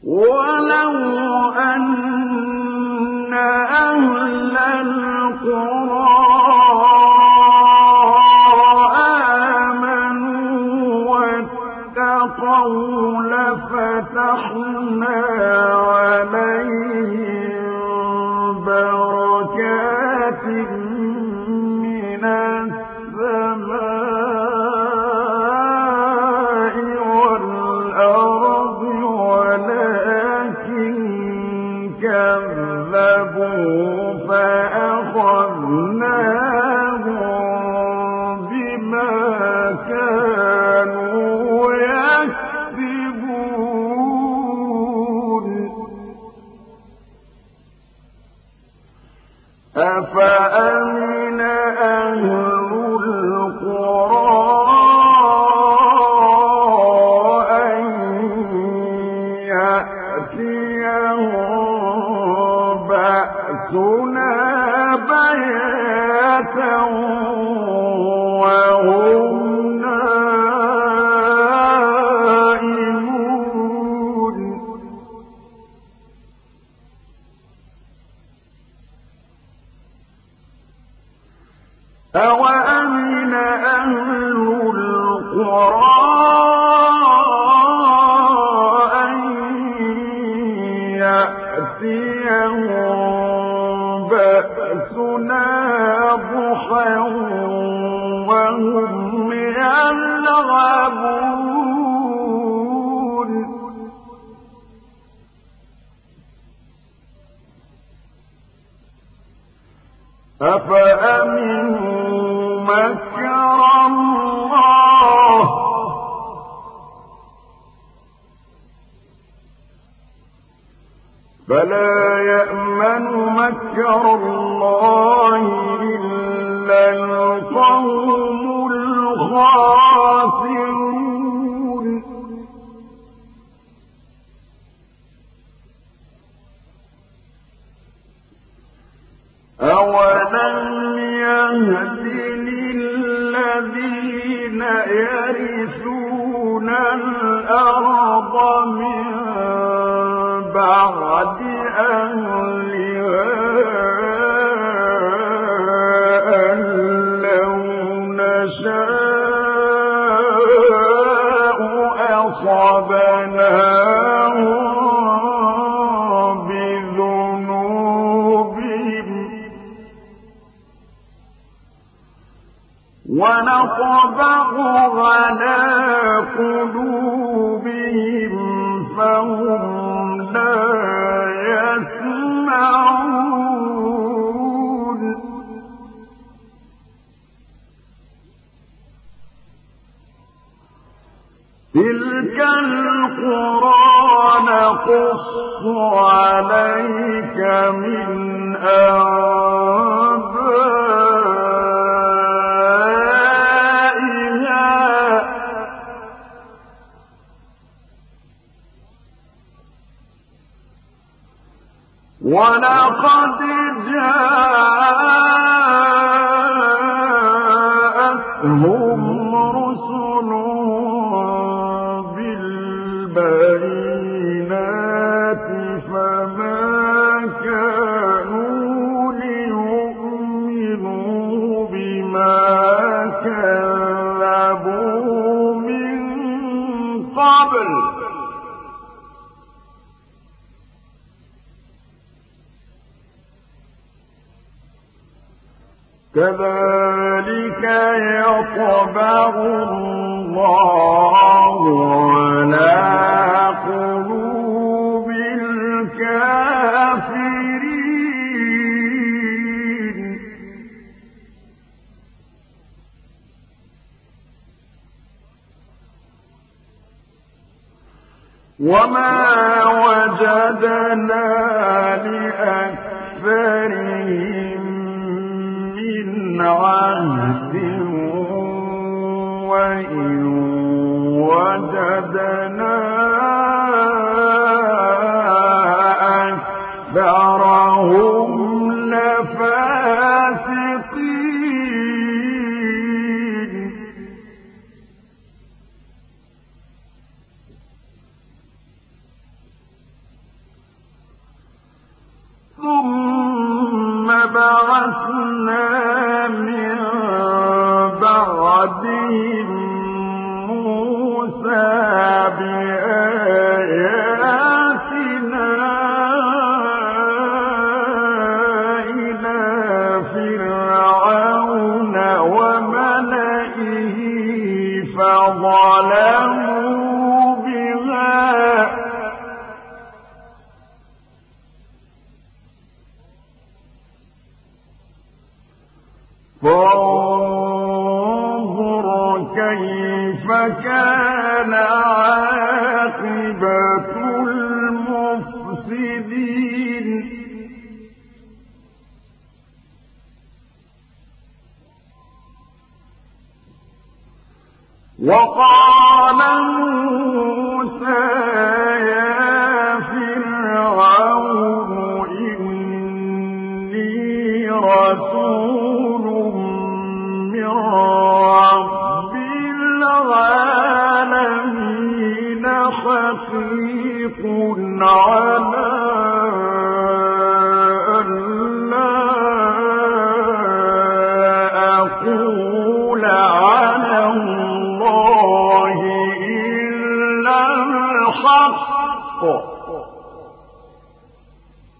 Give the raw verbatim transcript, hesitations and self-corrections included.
ولو أن أهل القرى آمنوا واتقوا لفتحنا عليهم بركات من السماء والأرض ولكن كذبوا فأخذناهم بما كانوا يكسبون أفأمن أهل القرى أن يأتيهم بأسنا بياتا وهم نائمون أوأمن أهل القرى أن يأتيهم بأسنا ضحى وهم يلعبون أفأمنوا مكر الله فلا يأمن مكر الله إلا القوم الخاسرون أولم يهد للذين يرثون الأرض من بعد أهلها أن لو نشاء أصبناهم ونطبع على قلوبهم فهم لا يسمعون تلك القرى نقص عليك من أنبائها ولقد جاءتهم رسل بالبينات فما كانوا ليؤمنوا بما كذبوا من قبل كذلك يطبع الله على قلوب الكافرين وما وجدنا لأكثرهم من عهد وإن وجدنا أكثرهم لفاسقين ثم بعثنا من بعدهم موسى بآياتنا إلى فرعون وملئه فظلموا بها فانظر كيف كان عاقبة المفسدين وقال موسى يا فرعون إني رسول من رب العالمين حقيق على أن لا أقول على الله إلا الحق